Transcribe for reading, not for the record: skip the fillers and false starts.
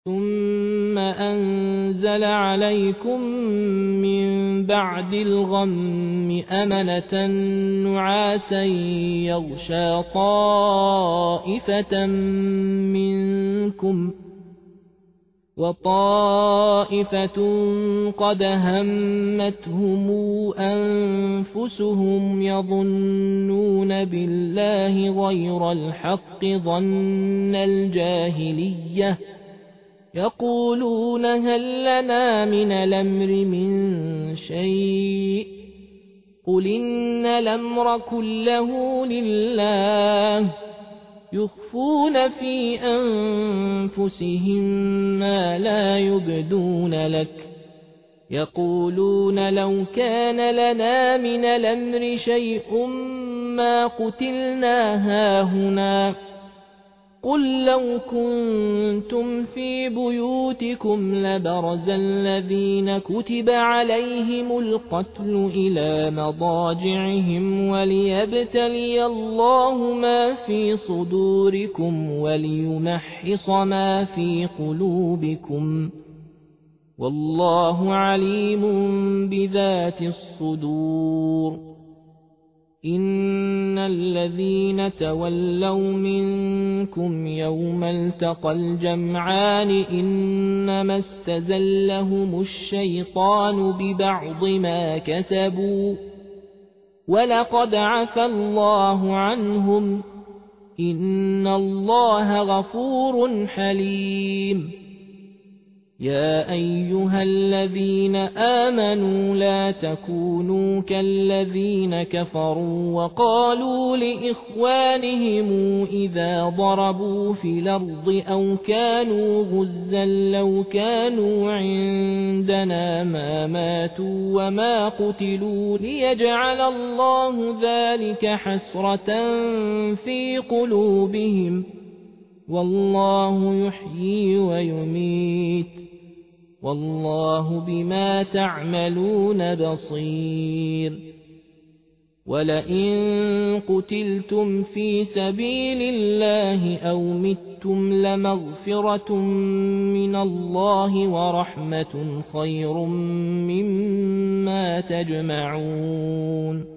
ثم أنزل عليكم من بعد الغم أمنة نعاسا يغشى طائفة منكم وطائفة قد همتهم أنفسهم يظنون بالله غير الحق ظن الجاهلية يقولون هل لنا من الأمر من شيء قل إن الأمر كله لله يخفون في أنفسهم ما لا يبدون لك يقولون لو كان لنا من الأمر شيء ما قتلنا هاهنا قل لو كنتم في بيوتكم لبرز الذين كتب عليهم القتل إلى مضاجعهم وليبتلي الله ما في صدوركم وليمحص ما في قلوبكم والله عليم بذات الصدور إن الذين تولوا منكم يوم التقى الجمعان إنما استزلهم الشيطان ببعض ما كسبوا ولقد عفى الله عنهم إن الله غفور حليم يا أيها الذين آمنوا لا تكونوا كالذين كفروا وقالوا لإخوانهم إذا ضربوا في الأرض أو كانوا غزا لو كانوا عندنا ما ماتوا وما قتلوا ليجعل الله ذلك حسرة في قلوبهم والله يحيي ويميت والله بما تعملون بصير ولئن قتلتم في سبيل الله أو متم لمغفرة من الله ورحمة خير مما تجمعون